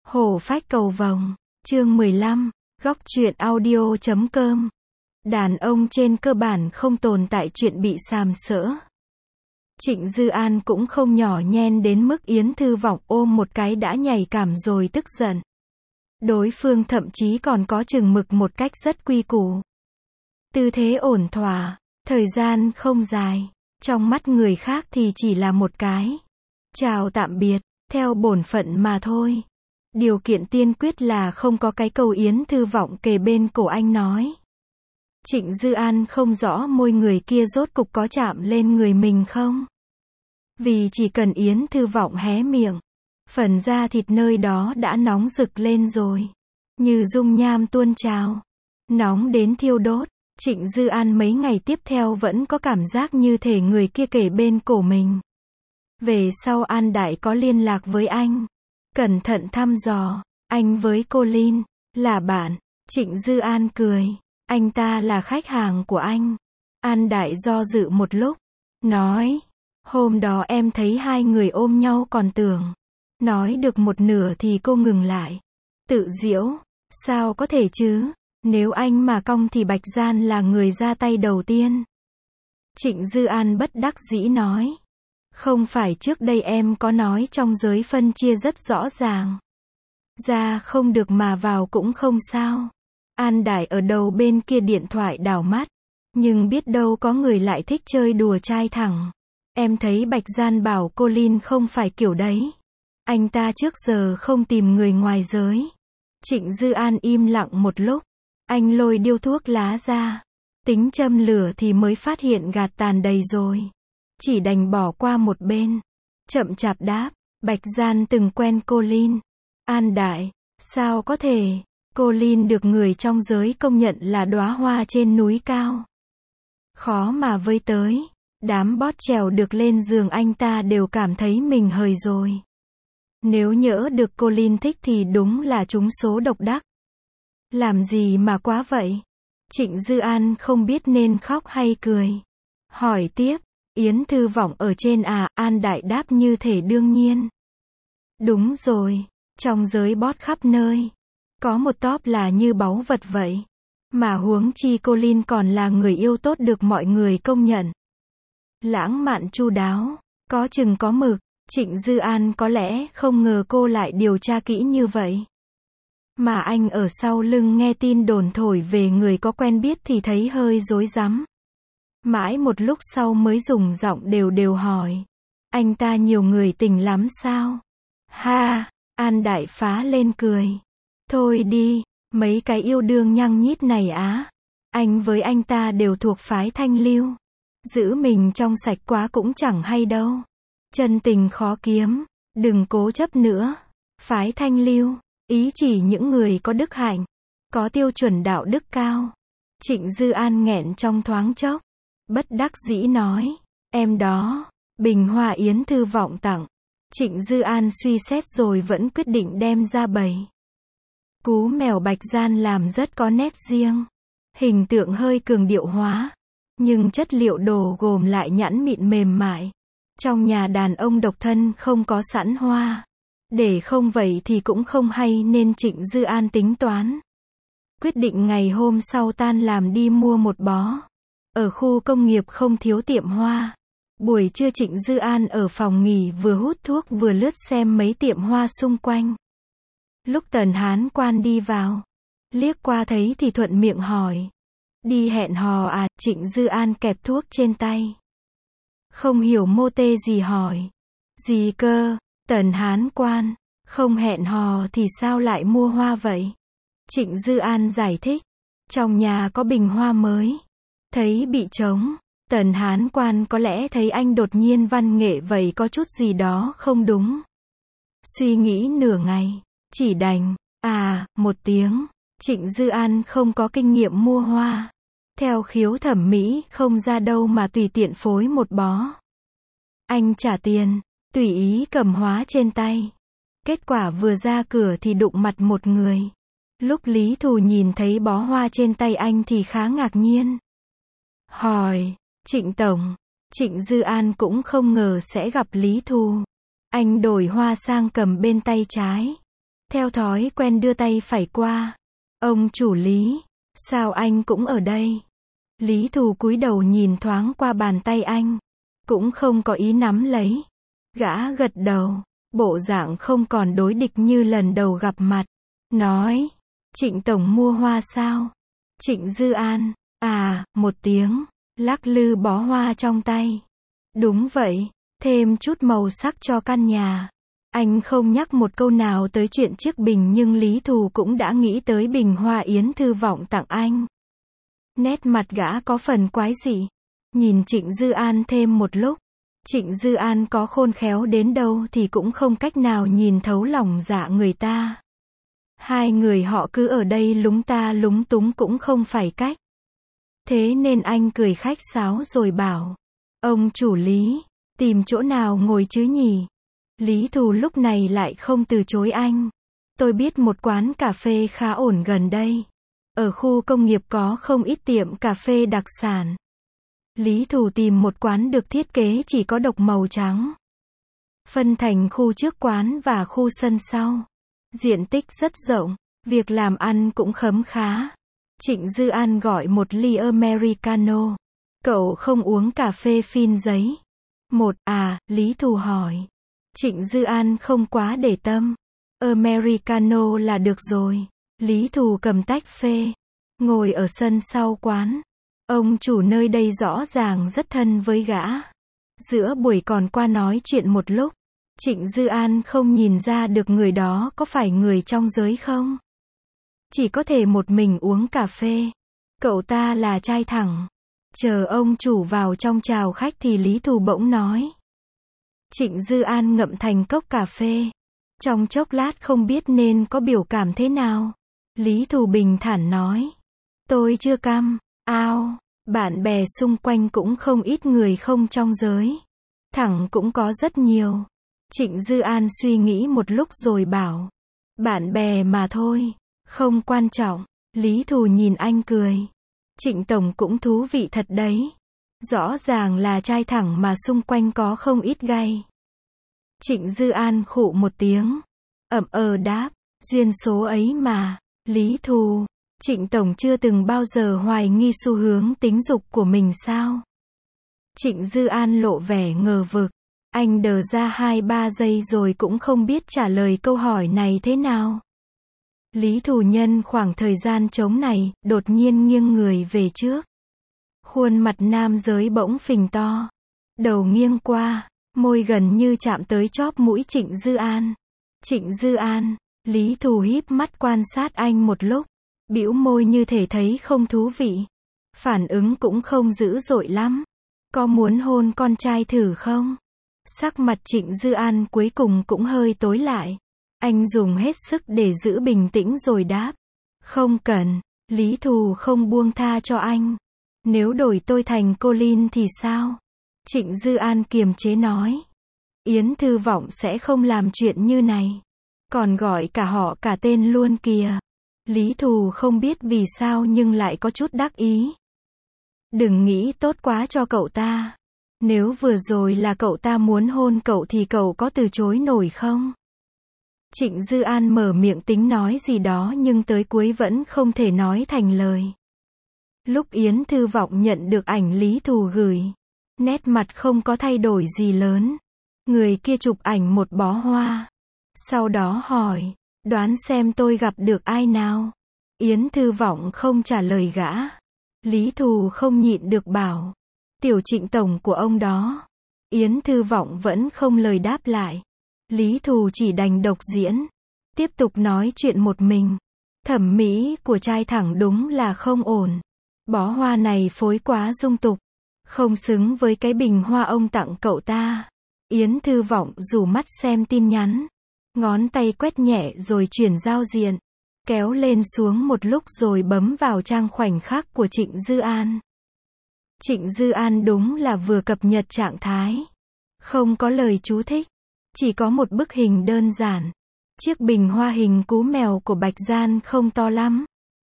Hổ phách cầu vồng, chương 15, góc truyện audio.com. Đàn ông trên cơ bản không tồn tại chuyện bị sàm sỡ. Trịnh Dư An cũng không nhỏ nhen đến mức Yến Thư Vọng ôm một cái đã nhạy cảm rồi tức giận. Đối phương thậm chí còn có chừng mực một cách rất quy củ. Tư thế ổn thỏa, thời gian không dài, trong mắt người khác thì chỉ là một cái chào tạm biệt, theo bổn phận mà thôi. Điều kiện tiên quyết là không có cái câu Yến Thư Vọng kề bên cổ anh nói. Trịnh Dư An không rõ môi người kia rốt cục có chạm lên người mình không. Vì chỉ cần Yến Thư Vọng hé miệng, phần da thịt nơi đó đã nóng rực lên rồi. Như dung nham tuôn trào. Nóng đến thiêu đốt. Trịnh Dư An mấy ngày tiếp theo vẫn có cảm giác như thể người kia kề bên cổ mình. Về sau An Đại có liên lạc với anh. Cẩn thận thăm dò, anh với cô Lin, là bạn. Trịnh Dư An cười, anh ta là khách hàng của anh. An Đại do dự một lúc, nói, hôm đó em thấy hai người ôm nhau còn tưởng. Nói được một nửa thì cô ngừng lại. Tự giễu, sao có thể chứ, nếu anh mà cong thì Bạch Gian là người ra tay đầu tiên. Trịnh Dư An bất đắc dĩ nói. Không phải trước đây em có nói trong giới phân chia rất rõ ràng. Ra không được mà vào cũng không sao. An Đại ở đầu bên kia điện thoại đảo mắt. Nhưng biết đâu có người lại thích chơi đùa trai thẳng. Em thấy Bạch Gian bảo cô Lin không phải kiểu đấy. Anh ta trước giờ không tìm người ngoài giới. Trịnh Dư An im lặng một lúc. Anh lôi điếu thuốc lá ra. Tính châm lửa thì mới phát hiện gạt tàn đầy rồi. Chỉ đành bỏ qua một bên. Chậm chạp đáp, Bạch Gian từng quen cô Lin. An Đại, sao có thể, cô Lin được người trong giới công nhận là đóa hoa trên núi cao. Khó mà với tới, đám bót trèo được lên giường anh ta đều cảm thấy mình hời rồi. Nếu nhỡ được cô Lin thích thì đúng là trúng số độc đắc. Làm gì mà quá vậy? Trịnh Dư An không biết nên khóc hay cười. Hỏi tiếp. Yến Thư Vọng ở trên à, An Đại đáp như thể đương nhiên. Đúng rồi, trong giới bót khắp nơi. Có một top là như báu vật vậy. Mà huống chi cô Lin còn là người yêu tốt được mọi người công nhận. Lãng mạn chu đáo, có chừng có mực. Trịnh Dư An có lẽ không ngờ cô lại điều tra kỹ như vậy. Mà anh ở sau lưng nghe tin đồn thổi về người có quen biết thì thấy hơi rối rắm. Mãi một lúc sau mới dùng giọng đều đều hỏi. Anh ta nhiều người tình lắm sao? Ha! An Đại phá lên cười. Thôi đi, mấy cái yêu đương nhăng nhít này á. Anh với anh ta đều thuộc phái thanh lưu. Giữ mình trong sạch quá cũng chẳng hay đâu. Chân tình khó kiếm. Đừng cố chấp nữa. Phái thanh lưu, ý chỉ những người có đức hạnh. Có tiêu chuẩn đạo đức cao. Trịnh Dư An nghẹn trong thoáng chốc. Bất đắc dĩ nói, em đó, bình hoa Yến Thư Vọng tặng. Trịnh Dư An suy xét rồi vẫn quyết định đem ra bày. Cú mèo Bạch Gian làm rất có nét riêng. Hình tượng hơi cường điệu hóa. Nhưng chất liệu đồ gồm lại nhẵn mịn mềm mại. Trong nhà đàn ông độc thân không có sẵn hoa. Để không vậy thì cũng không hay nên Trịnh Dư An tính toán. Quyết định ngày hôm sau tan làm đi mua một bó. Ở khu công nghiệp không thiếu tiệm hoa. Buổi trưa Trịnh Dư An ở phòng nghỉ vừa hút thuốc vừa lướt xem mấy tiệm hoa xung quanh. Lúc Tần Hán Quan đi vào, liếc qua thấy thì thuận miệng hỏi. Đi hẹn hò à? Trịnh Dư An kẹp thuốc trên tay. Không hiểu mô tê gì hỏi. Gì cơ? Tần Hán Quan, không hẹn hò thì sao lại mua hoa vậy? Trịnh Dư An giải thích. Trong nhà có bình hoa mới. Thấy bị trống, Tần Hán Quan có lẽ thấy anh đột nhiên văn nghệ vậy có chút gì đó không đúng. Suy nghĩ nửa ngày, chỉ đành, một tiếng. Trịnh Dư An không có kinh nghiệm mua hoa. Theo khiếu thẩm mỹ không ra đâu mà tùy tiện phối một bó. Anh trả tiền, tùy ý cầm hóa trên tay. Kết quả vừa ra cửa thì đụng mặt một người. Lúc Lý Thù nhìn thấy bó hoa trên tay anh thì khá ngạc nhiên. Hỏi, Trịnh Tổng, Trịnh Dư An cũng không ngờ sẽ gặp Lý Thù. Anh đổi hoa sang cầm bên tay trái. Theo thói quen đưa tay phải qua. Ông chủ Lý, sao anh cũng ở đây? Lý Thù cúi đầu nhìn thoáng qua bàn tay anh. Cũng không có ý nắm lấy. Gã gật đầu, bộ dạng không còn đối địch như lần đầu gặp mặt. Nói, Trịnh tổng mua hoa sao? Trịnh Dư An, một tiếng, lắc lư bó hoa trong tay. Đúng vậy, thêm chút màu sắc cho căn nhà. Anh không nhắc một câu nào tới chuyện chiếc bình nhưng Lý Thù cũng đã nghĩ tới bình hoa Yến Thư Vọng tặng anh. Nét mặt gã có phần quái dị. Nhìn Trịnh Dư An thêm một lúc. Trịnh Dư An có khôn khéo đến đâu thì cũng không cách nào nhìn thấu lòng dạ người ta. Hai người họ cứ ở đây lúng ta lúng túng cũng không phải cách. Thế nên anh cười khách sáo rồi bảo. Ông chủ Lý, tìm chỗ nào ngồi chứ nhỉ? Lý Thù lúc này lại không từ chối anh. Tôi biết một quán cà phê khá ổn gần đây. Ở khu công nghiệp có không ít tiệm cà phê đặc sản. Lý Thù tìm một quán được thiết kế chỉ có độc màu trắng. Phân thành khu trước quán và khu sân sau. Diện tích rất rộng, việc làm ăn cũng khấm khá. Trịnh Dư An gọi một ly Americano. Cậu không uống cà phê phin giấy. Lý Thù hỏi. Trịnh Dư An không quá để tâm. Americano là được rồi. Lý Thù cầm tách phê. Ngồi ở sân sau quán. Ông chủ nơi đây rõ ràng rất thân với gã. Giữa buổi còn qua nói chuyện một lúc. Trịnh Dư An không nhìn ra được người đó có phải người trong giới không. Chỉ có thể một mình uống cà phê. Cậu ta là trai thẳng. Chờ ông chủ vào trong chào khách thì Lý Thù bỗng nói. Trịnh Dư An ngậm thành cốc cà phê. Trong chốc lát không biết nên có biểu cảm thế nào. Lý Thù bình thản nói. Tôi chưa cam. Bạn bè xung quanh cũng không ít người không trong giới. Thẳng cũng có rất nhiều. Trịnh Dư An suy nghĩ một lúc rồi bảo. Bạn bè mà thôi. Không quan trọng. Lý Thù nhìn anh cười. Trịnh tổng cũng thú vị thật đấy. Rõ ràng là trai thẳng mà xung quanh có không ít gay. Trịnh Dư An khụ một tiếng. Đáp. Duyên số ấy mà. Lý Thù. Trịnh tổng chưa từng bao giờ hoài nghi xu hướng tính dục của mình sao? Trịnh Dư An lộ vẻ ngờ vực. Anh đờ ra 2-3 giây rồi cũng không biết trả lời câu hỏi này thế nào. Lý Thù nhân khoảng thời gian trống này, đột nhiên nghiêng người về trước. Khuôn mặt nam giới bỗng phình to. Đầu nghiêng qua, môi gần như chạm tới chóp mũi Trịnh Dư An. Trịnh Dư An, Lý Thù híp mắt quan sát anh một lúc. Bĩu môi như thể thấy không thú vị. Phản ứng cũng không dữ dội lắm. Có muốn hôn con trai thử không? Sắc mặt Trịnh Dư An cuối cùng cũng hơi tối lại. Anh dùng hết sức để giữ bình tĩnh rồi đáp. Không cần. Lý Thù không buông tha cho anh. Nếu đổi tôi thành cô Linh thì sao? Trịnh Dư An kiềm chế nói. Yến Thư Vọng sẽ không làm chuyện như này. Còn gọi cả họ cả tên luôn kìa. Lý Thù không biết vì sao nhưng lại có chút đắc ý. Đừng nghĩ tốt quá cho cậu ta. Nếu vừa rồi là cậu ta muốn hôn cậu thì cậu có từ chối nổi không? Trịnh Dư An mở miệng tính nói gì đó nhưng tới cuối vẫn không thể nói thành lời. Lúc Yến Thư Vọng nhận được ảnh Lý Thù gửi, nét mặt không có thay đổi gì lớn. Người kia chụp ảnh một bó hoa. Sau đó hỏi, đoán xem tôi gặp được ai nào? Yến Thư Vọng không trả lời gã. Lý Thù không nhịn được bảo, tiểu Trịnh tổng của ông đó. Yến Thư Vọng vẫn không lời đáp lại. Lý Thù chỉ đành độc diễn, tiếp tục nói chuyện một mình. Thẩm mỹ của trai thẳng đúng là không ổn. Bó hoa này phối quá dung tục, không xứng với cái bình hoa ông tặng cậu ta. Yến Thư Vọng rủ mắt xem tin nhắn, ngón tay quét nhẹ rồi chuyển giao diện, kéo lên xuống một lúc rồi bấm vào trang khoảnh khắc của Trịnh Dư An. Trịnh Dư An đúng là vừa cập nhật trạng thái. Không có lời chú thích, chỉ có một bức hình đơn giản. Chiếc bình hoa hình cú mèo của Bạch Gian không to lắm.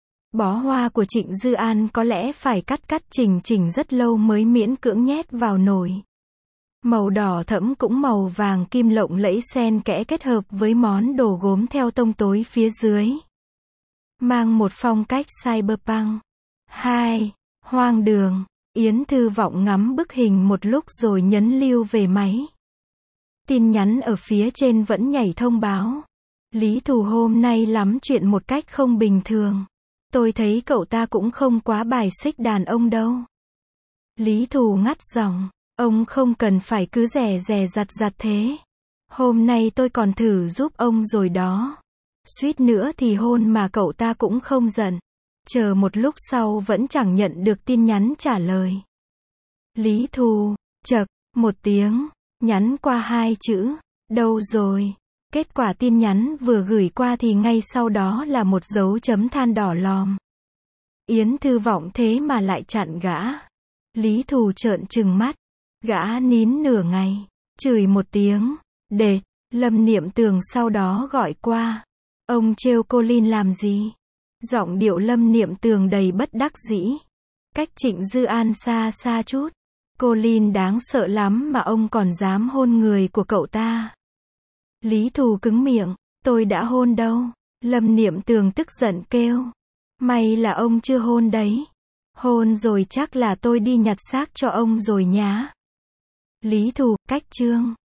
Bó hoa của Trịnh Dư An có lẽ phải cắt chỉnh rất lâu mới miễn cưỡng nhét vào nồi. Màu đỏ thẫm cũng màu vàng kim lộng lẫy xen kẽ kết hợp với món đồ gốm theo tông tối phía dưới. Mang một phong cách cyberpunk. 2. Hoang đường. Yến Thư Vọng ngắm bức hình một lúc rồi nhấn lưu về máy. Tin nhắn ở phía trên vẫn nhảy thông báo. Lý Thù hôm nay lắm chuyện một cách không bình thường. Tôi thấy cậu ta cũng không quá bài xích đàn ông đâu. Lý Thù ngắt giọng. Ông không cần phải cứ dè dè dặt thế. Hôm nay tôi còn thử giúp ông rồi đó. Suýt nữa thì hôn mà cậu ta cũng không giận. Chờ một lúc sau vẫn chẳng nhận được tin nhắn trả lời. Lý Thù, chậc, một tiếng, nhắn qua 2 chữ, đâu rồi? Kết quả tin nhắn vừa gửi qua thì ngay sau đó là một dấu chấm than đỏ lòm. Yến Thư Vọng thế mà lại chặn gã. Lý Thù trợn trừng mắt. Gã nín nửa ngày, chửi một tiếng, đệt, Lâm Niệm Tường sau đó gọi qua. Ông trêu cô Lin làm gì? Giọng điệu Lâm Niệm Tường đầy bất đắc dĩ. Cách Trịnh Dư An xa xa chút. Cô Lin đáng sợ lắm mà ông còn dám hôn người của cậu ta. Lý Thù cứng miệng, tôi đã hôn đâu. Lâm Niệm Tường tức giận kêu. May là ông chưa hôn đấy. Hôn rồi chắc là tôi đi nhặt xác cho ông rồi nhá. Lý Thù, cách chương.